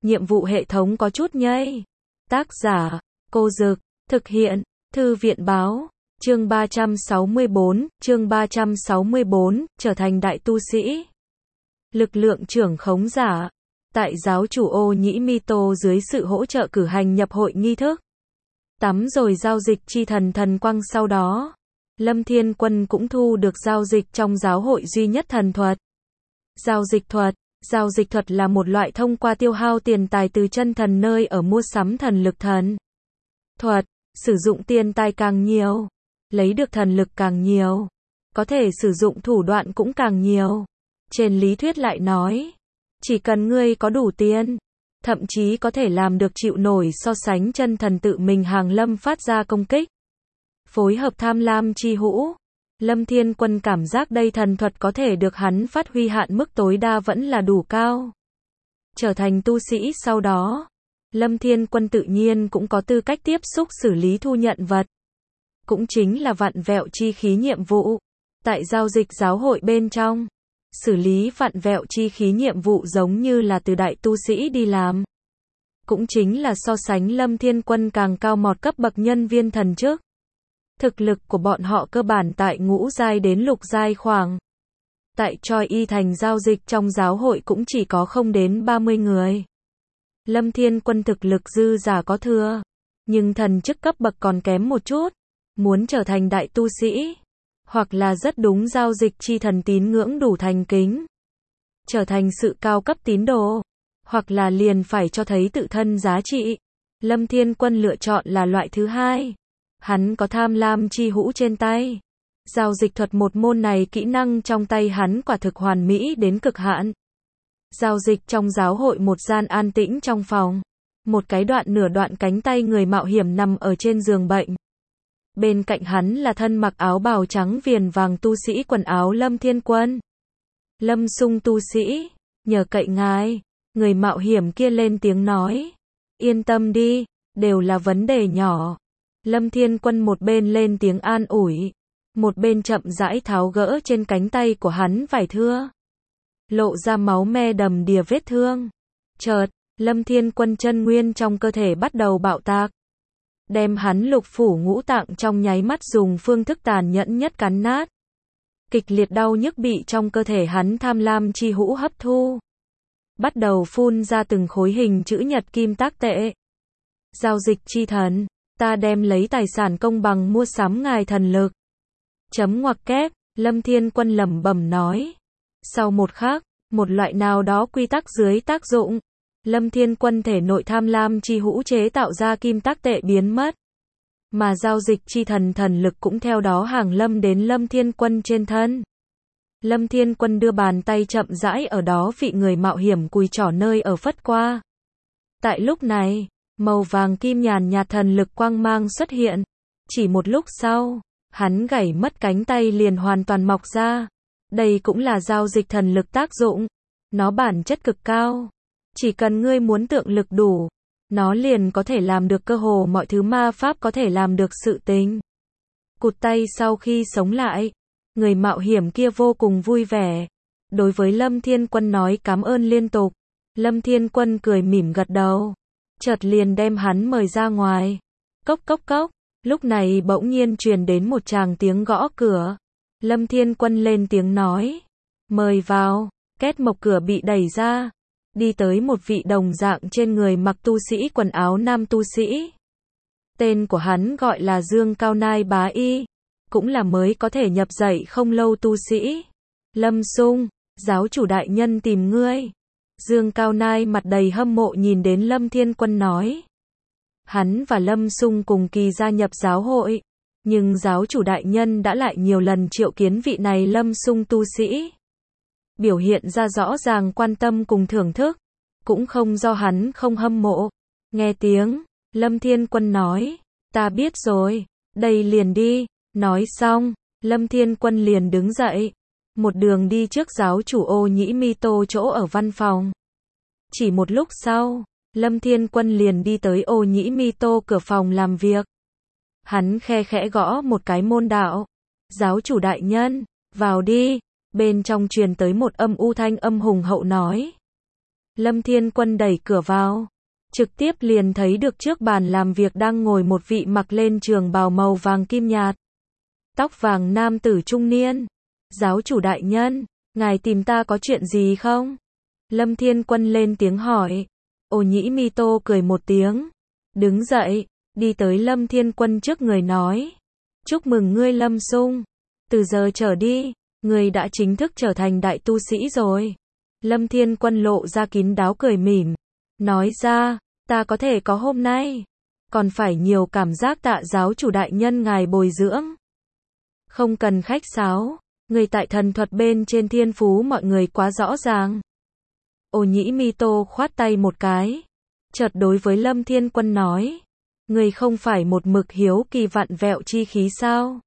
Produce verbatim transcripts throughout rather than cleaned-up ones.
nhiệm vụ hệ thống có chút nhây. Tác giả, Cô Dực, thực hiện, Thư viện Báo, chương ba trăm sáu mươi bốn, chương ba trăm sáu mươi bốn, trở thành đại tu sĩ. Lực lượng trưởng khống giả, tại giáo chủ Ô Nhĩ Mi Tô dưới sự hỗ trợ cử hành nhập hội nghi thức. Tắm rồi giao dịch chi thần thần quang sau đó. Lâm Thiên Quân cũng thu được giao dịch trong giáo hội duy nhất thần thuật. Giao dịch thuật, giao dịch thuật là một loại thông qua tiêu hao tiền tài từ chân thần nơi ở mua sắm thần lực thần thuật, sử dụng tiền tài càng nhiều, lấy được thần lực càng nhiều, có thể sử dụng thủ đoạn cũng càng nhiều. Trên lý thuyết lại nói, chỉ cần ngươi có đủ tiền, thậm chí có thể làm được chịu nổi so sánh chân thần tự mình hàng lâm phát ra công kích. Phối hợp tham lam chi hữu, Lâm Thiên Quân cảm giác đây thần thuật có thể được hắn phát huy hạn mức tối đa vẫn là đủ cao. Trở thành tu sĩ sau đó, Lâm Thiên Quân tự nhiên cũng có tư cách tiếp xúc xử lý thu nhận vật. Cũng chính là vặn vẹo chi khí nhiệm vụ. Tại giao dịch giáo hội bên trong, xử lý vặn vẹo chi khí nhiệm vụ giống như là từ đại tu sĩ đi làm. Cũng chính là so sánh Lâm Thiên Quân càng cao một cấp bậc nhân viên thần chức. Thực lực của bọn họ cơ bản tại ngũ giai đến lục giai khoảng. Tại Choi Y thành giao dịch trong giáo hội cũng chỉ có không đến ba mươi người. Lâm Thiên Quân thực lực dư giả có thừa, nhưng thần chức cấp bậc còn kém một chút. Muốn trở thành đại tu sĩ, hoặc là rất đúng giao dịch chi thần tín ngưỡng đủ thành kính, trở thành sự cao cấp tín đồ, hoặc là liền phải cho thấy tự thân giá trị. Lâm Thiên Quân lựa chọn là loại thứ hai. Hắn có tham lam chi hữu trên tay. Giao dịch thuật một môn này kỹ năng trong tay hắn quả thực hoàn mỹ đến cực hạn. Giao dịch trong giáo hội một gian an tĩnh trong phòng. Một cái đoạn nửa đoạn cánh tay người mạo hiểm nằm ở trên giường bệnh. Bên cạnh hắn là thân mặc áo bào trắng viền vàng tu sĩ quần áo Lâm Thiên Quân. Lâm Sung tu sĩ, nhờ cậy ngài. Người mạo hiểm kia lên tiếng nói. Yên tâm đi, đều là vấn đề nhỏ. Lâm Thiên Quân một bên lên tiếng an ủi, một bên chậm rãi tháo gỡ trên cánh tay của hắn vải thưa, lộ ra máu me đầm đìa vết thương. Chợt, Lâm Thiên Quân chân nguyên trong cơ thể bắt đầu bạo tạc, đem hắn lục phủ ngũ tạng trong nháy mắt dùng phương thức tàn nhẫn nhất cắn nát. Kịch liệt đau nhức bị trong cơ thể hắn tham lam chi hữu hấp thu, bắt đầu phun ra từng khối hình chữ nhật kim tác tệ. Giao dịch chi thần, ta đem lấy tài sản công bằng mua sắm ngài thần lực. Chấm ngoặc kép, Lâm Thiên Quân lẩm bẩm nói. Sau một khắc, một loại nào đó quy tắc dưới tác dụng, Lâm Thiên Quân thể nội tham lam chi hữu chế tạo ra kim tác tệ biến mất. Mà giao dịch chi thần thần lực cũng theo đó hàng lâm đến Lâm Thiên Quân trên thân. Lâm Thiên Quân đưa bàn tay chậm rãi ở đó vị người mạo hiểm cùi trỏ nơi ở phất qua. Tại lúc này, màu vàng kim nhàn nhạt thần lực quang mang xuất hiện. Chỉ một lúc sau, hắn gãy mất cánh tay liền hoàn toàn mọc ra. Đây cũng là giao dịch thần lực tác dụng. Nó bản chất cực cao. Chỉ cần ngươi muốn tượng lực đủ, nó liền có thể làm được cơ hồ mọi thứ ma pháp có thể làm được sự tình. Cụt tay sau khi sống lại, người mạo hiểm kia vô cùng vui vẻ. Đối với Lâm Thiên Quân nói cảm ơn liên tục. Lâm Thiên Quân cười mỉm gật đầu. Chợt liền đem hắn mời ra ngoài. Cốc cốc cốc, lúc này bỗng nhiên truyền đến một tràng tiếng gõ cửa. Lâm Thiên Quân lên tiếng nói. Mời vào, két mộc cửa bị đẩy ra. Đi tới một vị đồng dạng trên người mặc tu sĩ quần áo nam tu sĩ. Tên của hắn gọi là Dương Cao Nai Bá Y. Cũng là mới có thể nhập dạy không lâu tu sĩ. Lâm Sung, giáo chủ đại nhân tìm ngươi. Dương Cao Nai mặt đầy hâm mộ nhìn đến Lâm Thiên Quân nói. Hắn và Lâm Sung cùng kỳ gia nhập giáo hội, nhưng giáo chủ đại nhân đã lại nhiều lần triệu kiến vị này Lâm Sung tu sĩ. Biểu hiện ra rõ ràng quan tâm cùng thưởng thức, cũng không do hắn không hâm mộ. Nghe tiếng, Lâm Thiên Quân nói, ta biết rồi, đây liền đi. Nói xong, Lâm Thiên Quân liền đứng dậy. Một đường đi trước giáo chủ Ô Nhĩ Mi Tô chỗ ở văn phòng. Chỉ một lúc sau, Lâm Thiên Quân liền đi tới Ô Nhĩ Mi Tô cửa phòng làm việc. Hắn khe khẽ gõ một cái môn đạo. Giáo chủ đại nhân, vào đi. Bên trong truyền tới một âm u thanh âm hùng hậu nói. Lâm Thiên Quân đẩy cửa vào, trực tiếp liền thấy được trước bàn làm việc đang ngồi một vị mặc lên trường bào màu vàng kim nhạt, tóc vàng nam tử trung niên. Giáo chủ đại nhân, ngài tìm ta có chuyện gì không? Lâm Thiên Quân lên tiếng hỏi. Ô Nhĩ Mi Tô cười một tiếng, đứng dậy, đi tới Lâm Thiên Quân trước người nói. Chúc mừng ngươi Lâm Sung, từ giờ trở đi, ngươi đã chính thức trở thành đại tu sĩ rồi. Lâm Thiên Quân lộ ra kín đáo cười mỉm, nói ra, ta có thể có hôm nay, còn phải nhiều cảm giác tạ giáo chủ đại nhân ngài bồi dưỡng. Không cần khách sáo, người tại thần thuật bên trên thiên phú mọi người quá rõ ràng. Ô Nhĩ Mi Tô khoát tay một cái, chợt đối với Lâm Thiên Quân nói, người không phải một mực hiếu kỳ vặn vẹo chi khí sao?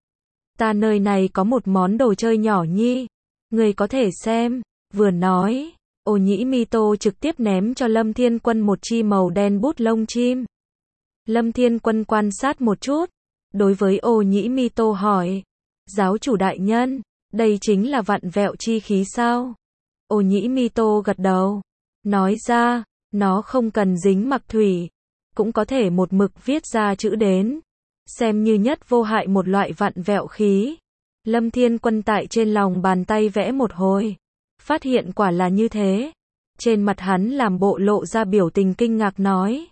Ta nơi này có một món đồ chơi nhỏ nhi, người có thể xem. Vừa nói, Ô Nhĩ Mi Tô trực tiếp ném cho Lâm Thiên Quân một chi màu đen bút lông chim. Lâm Thiên Quân quan sát một chút, đối với Ô Nhĩ Mi Tô hỏi, giáo chủ đại nhân, đây chính là vặn vẹo chi khí sao? Ô Nhĩ Mi Tô gật đầu, nói ra, nó không cần dính mặc thủy, cũng có thể một mực viết ra chữ đến, xem như nhất vô hại một loại vặn vẹo khí. Lâm Thiên Quân tại trên lòng bàn tay vẽ một hồi, phát hiện quả là như thế. Trên mặt hắn làm bộ lộ ra biểu tình kinh ngạc nói,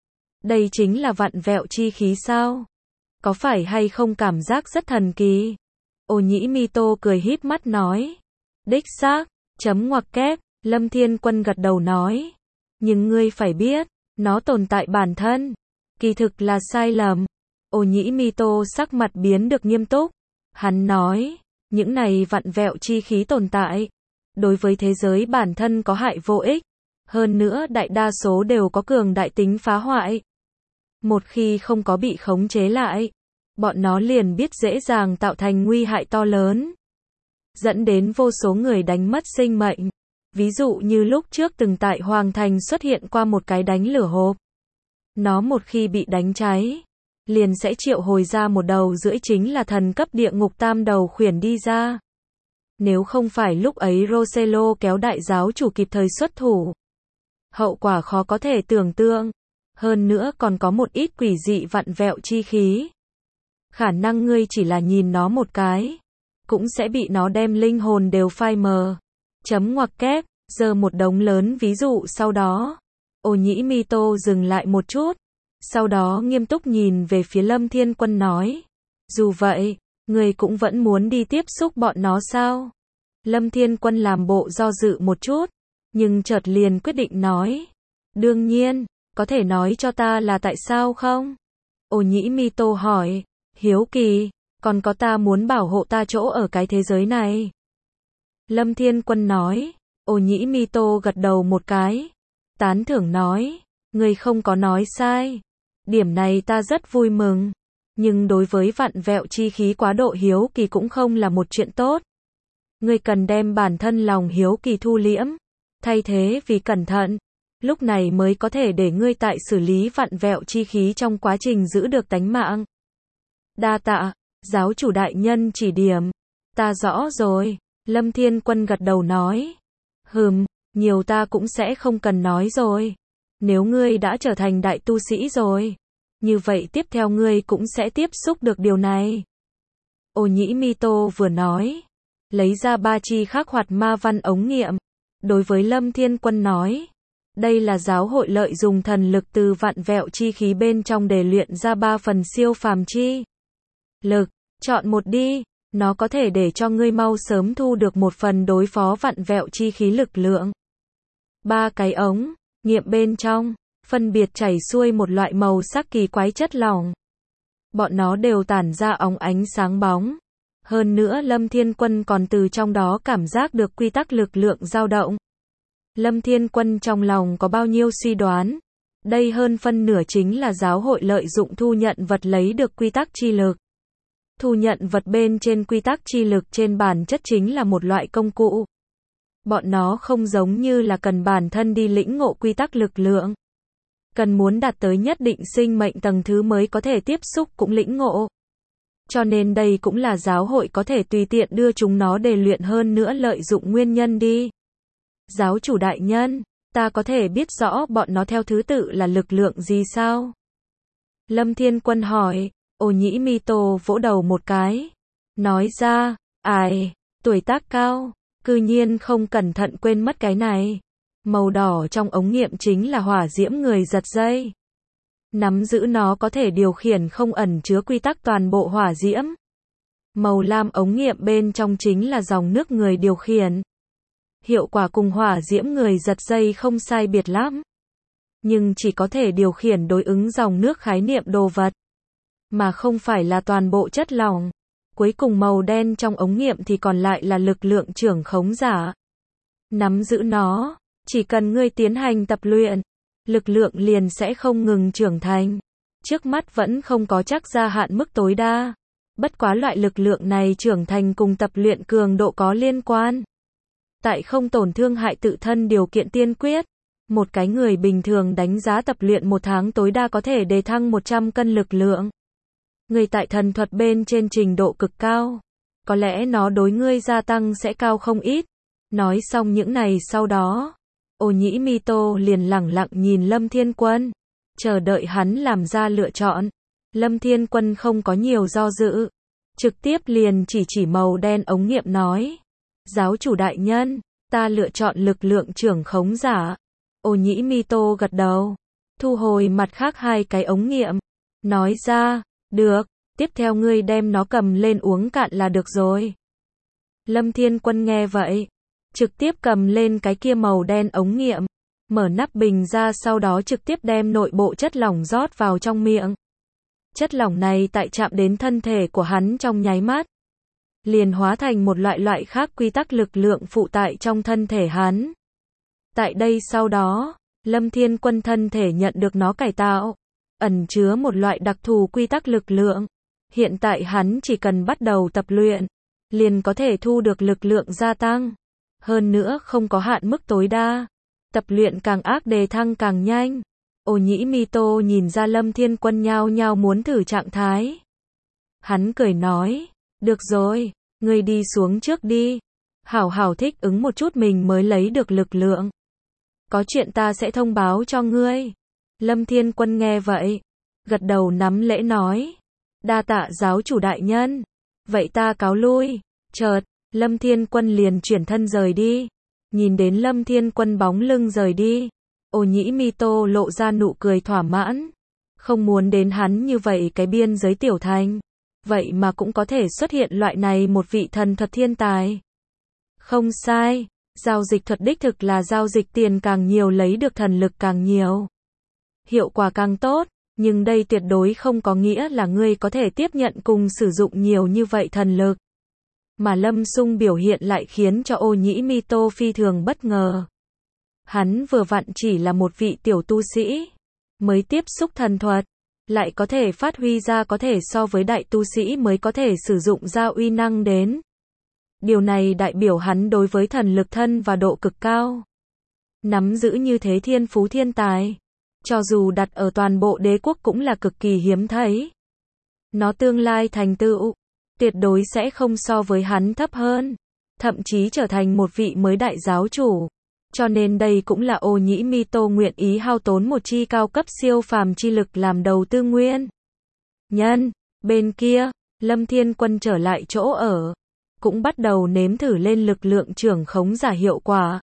đây chính là vặn vẹo chi khí sao? Có phải hay không cảm giác rất thần kỳ? Ô Nhĩ Mi Tô cười híp mắt nói, đích xác, chấm ngoặc kép. Lâm Thiên Quân gật đầu nói, nhưng ngươi phải biết, nó tồn tại bản thân, kỳ thực là sai lầm. Ô Nhĩ Mi Tô sắc mặt biến được nghiêm túc, hắn nói, những này vặn vẹo chi khí tồn tại, đối với thế giới bản thân có hại vô ích, hơn nữa đại đa số đều có cường đại tính phá hoại. Một khi không có bị khống chế lại, bọn nó liền biết dễ dàng tạo thành nguy hại to lớn, dẫn đến vô số người đánh mất sinh mệnh. Ví dụ như lúc trước từng tại Hoàng Thành xuất hiện qua một cái đánh lửa hộp. Nó một khi bị đánh cháy, liền sẽ triệu hồi ra một đầu rưỡi chính là thần cấp địa ngục tam đầu khuyển đi ra. Nếu không phải lúc ấy Rosello kéo đại giáo chủ kịp thời xuất thủ, hậu quả khó có thể tưởng tượng. Hơn nữa còn có một ít quỷ dị vặn vẹo chi khí. Khả năng ngươi chỉ là nhìn nó một cái, cũng sẽ bị nó đem linh hồn đều phai mờ. Chấm ngoặc kép, giờ một đống lớn ví dụ sau đó. Ô Nhĩ Mi Tô dừng lại một chút, sau đó nghiêm túc nhìn về phía Lâm Thiên Quân nói, dù vậy, người cũng vẫn muốn đi tiếp xúc bọn nó sao? Lâm Thiên Quân làm bộ do dự một chút, nhưng chợt liền quyết định nói, đương nhiên, có thể nói cho ta là tại sao không? Ô Nhĩ Mi Tô hỏi, hiếu kỳ, còn có ta muốn bảo hộ ta chỗ ở cái thế giới này. Lâm Thiên Quân nói, Ô Nhĩ Mi Tô gật đầu một cái, tán thưởng nói, người không có nói sai, điểm này ta rất vui mừng, nhưng đối với vặn vẹo chi khí quá độ hiếu kỳ cũng không là một chuyện tốt. Ngươi cần đem bản thân lòng hiếu kỳ thu liễm, thay thế vì cẩn thận, lúc này mới có thể để ngươi tại xử lý vặn vẹo chi khí trong quá trình giữ được tánh mạng. Đa tạ, giáo chủ đại nhân chỉ điểm, ta rõ rồi. Lâm Thiên Quân gật đầu nói, hừm, nhiều ta cũng sẽ không cần nói rồi. Nếu ngươi đã trở thành đại tu sĩ rồi, như vậy tiếp theo ngươi cũng sẽ tiếp xúc được điều này. Ô Nhĩ Mi Tô vừa nói, lấy ra ba chi khắc hoạt ma văn ống nghiệm, đối với Lâm Thiên Quân nói, đây là giáo hội lợi dùng thần lực từ vặn vẹo chi khí bên trong để luyện ra ba phần siêu phàm chi lực, chọn một đi, nó có thể để cho ngươi mau sớm thu được một phần đối phó vặn vẹo chi khí lực lượng. Ba cái ống nghiệm bên trong, phân biệt chảy xuôi một loại màu sắc kỳ quái chất lỏng. Bọn nó đều tản ra óng ánh sáng bóng. Hơn nữa Lâm Thiên Quân còn từ trong đó cảm giác được quy tắc lực lượng dao động. Lâm Thiên Quân trong lòng có bao nhiêu suy đoán. Đây hơn phân nửa chính là giáo hội lợi dụng thu nhận vật lấy được quy tắc chi lực. Thu nhận vật bên trên quy tắc chi lực trên bản chất chính là một loại công cụ. Bọn nó không giống như là cần bản thân đi lĩnh ngộ quy tắc lực lượng. Cần muốn đạt tới nhất định sinh mệnh tầng thứ mới có thể tiếp xúc cũng lĩnh ngộ. Cho nên đây cũng là giáo hội có thể tùy tiện đưa chúng nó để luyện hơn nữa lợi dụng nguyên nhân đi. Giáo chủ đại nhân, Ta có thể biết rõ bọn nó theo thứ tự là lực lượng gì sao? Lâm Thiên Quân hỏi. Ô Nhĩ Mi Tô vỗ đầu một cái. Nói ra, ai, tuổi tác cao, cư nhiên không cẩn thận quên mất cái này. Màu đỏ trong ống nghiệm chính là hỏa diễm người giật dây. Nắm giữ nó có thể điều khiển không ẩn chứa quy tắc toàn bộ hỏa diễm. Màu lam ống nghiệm bên trong chính là dòng nước người điều khiển. Hiệu quả cùng hỏa diễm người giật dây không sai biệt lắm. Nhưng chỉ có thể điều khiển đối ứng dòng nước khái niệm đồ vật. Mà không phải là toàn bộ chất lỏng. Cuối cùng màu đen trong ống nghiệm thì còn lại là lực lượng trưởng khống giả. Nắm giữ nó, chỉ cần ngươi tiến hành tập luyện, lực lượng liền sẽ không ngừng trưởng thành. Trước mắt vẫn không có chắc ra hạn mức tối đa. Bất quá loại lực lượng này trưởng thành cùng tập luyện cường độ có liên quan. Tại không tổn thương hại tự thân điều kiện tiên quyết, một cái người bình thường đánh giá tập luyện một tháng tối đa có thể đề thăng một trăm cân lực lượng. Người tại thần thuật bên trên trình độ cực cao, có lẽ nó đối ngươi gia tăng sẽ cao không ít. Nói xong những này sau đó, Ô Nhĩ Mi Tô liền lẳng lặng nhìn Lâm Thiên Quân, chờ đợi hắn làm ra lựa chọn. Lâm Thiên Quân không có nhiều do dự, trực tiếp liền chỉ chỉ màu đen ống nghiệm nói. Giáo chủ đại nhân, ta lựa chọn lực lượng trưởng khống giả. Ô Nhĩ Mi Tô gật đầu, thu hồi mặt khác hai cái ống nghiệm, nói ra, được, tiếp theo ngươi đem nó cầm lên uống cạn là được rồi. Lâm Thiên Quân nghe vậy, trực tiếp cầm lên cái kia màu đen ống nghiệm, mở nắp bình ra sau đó trực tiếp đem nội bộ chất lỏng rót vào trong miệng. Chất lỏng này tại chạm đến thân thể của hắn trong nháy mắt, liền hóa thành một loại loại khác quy tắc lực lượng phụ tại trong thân thể hắn. Tại đây sau đó, Lâm Thiên Quân thân thể nhận được nó cải tạo, ẩn chứa một loại đặc thù quy tắc lực lượng. Hiện tại hắn chỉ cần bắt đầu tập luyện, liền có thể thu được lực lượng gia tăng. Hơn nữa không có hạn mức tối đa. Tập luyện càng ác đề thăng càng nhanh. Ô Nhĩ Mi Tô nhìn ra Lâm Thiên Quân nhao nhao muốn thử trạng thái. Hắn cười nói, được rồi, ngươi đi xuống trước đi. Hảo hảo thích ứng một chút mình mới lấy được lực lượng. Có chuyện ta sẽ thông báo cho ngươi. Lâm Thiên Quân nghe vậy, gật đầu nắm lễ nói. Đa tạ giáo chủ đại nhân. Vậy ta cáo lui. Chợt, Lâm Thiên Quân liền chuyển thân rời đi. Nhìn đến Lâm Thiên Quân bóng lưng rời đi, Ô Nhĩ Mi Tô lộ ra nụ cười thỏa mãn. Không muốn đến hắn như vậy cái biên giới tiểu thành. Vậy mà cũng có thể xuất hiện loại này một vị thần thuật thiên tài. Không sai, giao dịch thuật đích thực là giao dịch tiền càng nhiều lấy được thần lực càng nhiều. Hiệu quả càng tốt, nhưng đây tuyệt đối không có nghĩa là ngươi có thể tiếp nhận cùng sử dụng nhiều như vậy thần lực. Mà Lâm Sung biểu hiện lại khiến cho Ô Nhĩ Mi Tô phi thường bất ngờ. Hắn vừa vặn chỉ là một vị tiểu tu sĩ, mới tiếp xúc thần thuật, lại có thể phát huy ra có thể so với đại tu sĩ mới có thể sử dụng ra uy năng đến. Điều này đại biểu hắn đối với thần lực thân và độ cực cao. Nắm giữ như thế thiên phú thiên tài, cho dù đặt ở toàn bộ đế quốc cũng là cực kỳ hiếm thấy. Nó tương lai thành tựu, tuyệt đối sẽ không so với hắn thấp hơn, thậm chí trở thành một vị mới đại giáo chủ. Cho nên đây cũng là Ô Nhĩ Mi Tô nguyện ý hao tốn một chi cao cấp siêu phàm chi lực làm đầu tư nguyên. Nhân, bên kia, Lâm Thiên Quân trở lại chỗ ở, cũng bắt đầu nếm thử lên lực lượng trưởng khống giả hiệu quả.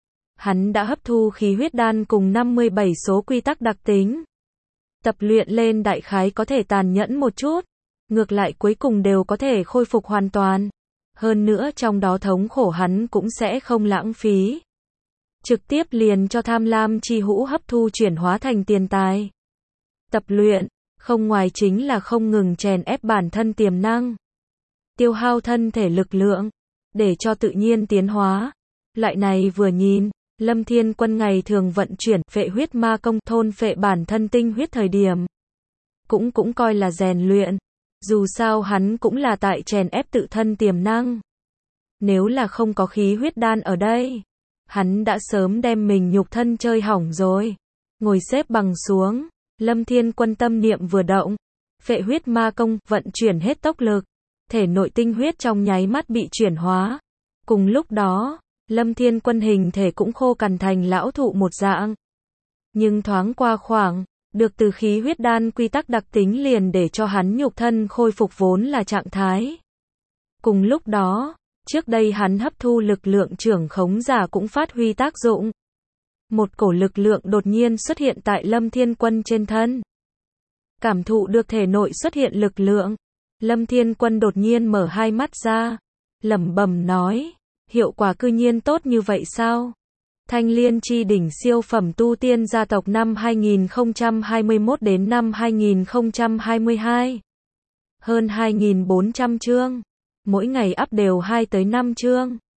Hắn đã hấp thu khí huyết đan cùng năm mươi bảy số quy tắc đặc tính. Tập luyện lên đại khái có thể tàn nhẫn một chút, ngược lại cuối cùng đều có thể khôi phục hoàn toàn. Hơn nữa trong đó thống khổ hắn cũng sẽ không lãng phí. Trực tiếp liền cho tham lam chi hũ hấp thu chuyển hóa thành tiền tài. Tập luyện, không ngoài chính là không ngừng chèn ép bản thân tiềm năng. Tiêu hao thân thể lực lượng, để cho tự nhiên tiến hóa. Loại này vừa nhìn, Lâm Thiên Quân ngày thường vận chuyển phệ huyết ma công thôn phệ bản thân tinh huyết thời điểm. Cũng cũng coi là rèn luyện. Dù sao hắn cũng là tại chèn ép tự thân tiềm năng. Nếu là không có khí huyết đan ở đây, hắn đã sớm đem mình nhục thân chơi hỏng rồi. Ngồi xếp bằng xuống, Lâm Thiên Quân tâm niệm vừa động, phệ huyết ma công vận chuyển hết tốc lực, thể nội tinh huyết trong nháy mắt bị chuyển hóa. Cùng lúc đó, Lâm Thiên Quân hình thể cũng khô cằn thành lão thụ một dạng. Nhưng thoáng qua khoảng, được từ khí huyết đan quy tắc đặc tính liền để cho hắn nhục thân khôi phục vốn là trạng thái. Cùng lúc đó, trước đây hắn hấp thu lực lượng trưởng khống giả cũng phát huy tác dụng. Một cổ lực lượng đột nhiên xuất hiện tại Lâm Thiên Quân trên thân. Cảm thụ được thể nội xuất hiện lực lượng, Lâm Thiên Quân đột nhiên mở hai mắt ra, lẩm bẩm nói, hiệu quả cư nhiên tốt như vậy sao? Thanh Liên chi đỉnh siêu phẩm tu tiên gia tộc năm hai nghìn không trăm hai mươi mốt đến năm hai nghìn không trăm hai mươi hai. Hơn hai nghìn bốn trăm chương. Mỗi ngày up đều hai tới năm chương.